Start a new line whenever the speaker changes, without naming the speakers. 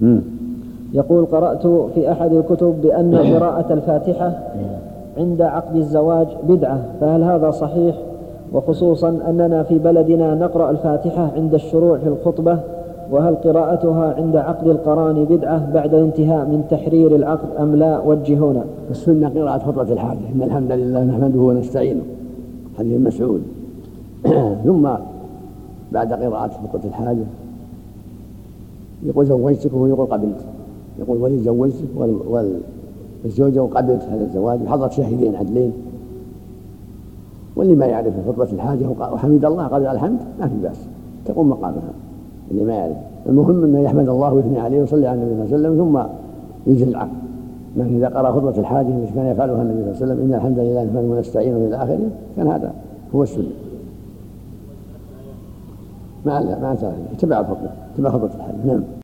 يقول: قرأت في أحد الكتب بأن قراءة الفاتحة عند عقد الزواج بدعة، فهل هذا صحيح؟ وخصوصا أننا في بلدنا نقرأ الفاتحة عند الشروع في الخطبة، وهل قراءتها عند عقد القران بدعة بعد الانتهاء من تحرير العقد أم لا؟ وجهونا.
السنة قراءة خطبة الحاجة: إن الحمد لله نحمده ونستعينه، حديث مسعود. ثم بعد قراءة خطبة الحاجة يقول: زوجتكم، ويقول: قبلت. يقول: ولي زوجتك، والزوجة وقبلت هذا الزواج بحضرة شاهدين عدلين. واللي ما يعرف خطبة الحاجة وحمد الله قال الحمد ما في بأس، تقوم مقامها. اللي ما يعرف، المهم أنه يحمد الله ويثني عليه ويصلي على النبي صلى الله عليه وسلم ثم يجري العقد. لكن إذا قرأ خطبة الحاجة التي كان يفعلها النبي صلى الله عليه وسلم: إن الحمد لله نحمده ونستعينه إلى آخره، كان هذا هو السنة. ما تبع الخطبة، تبع خطبة الحاجة. نعم.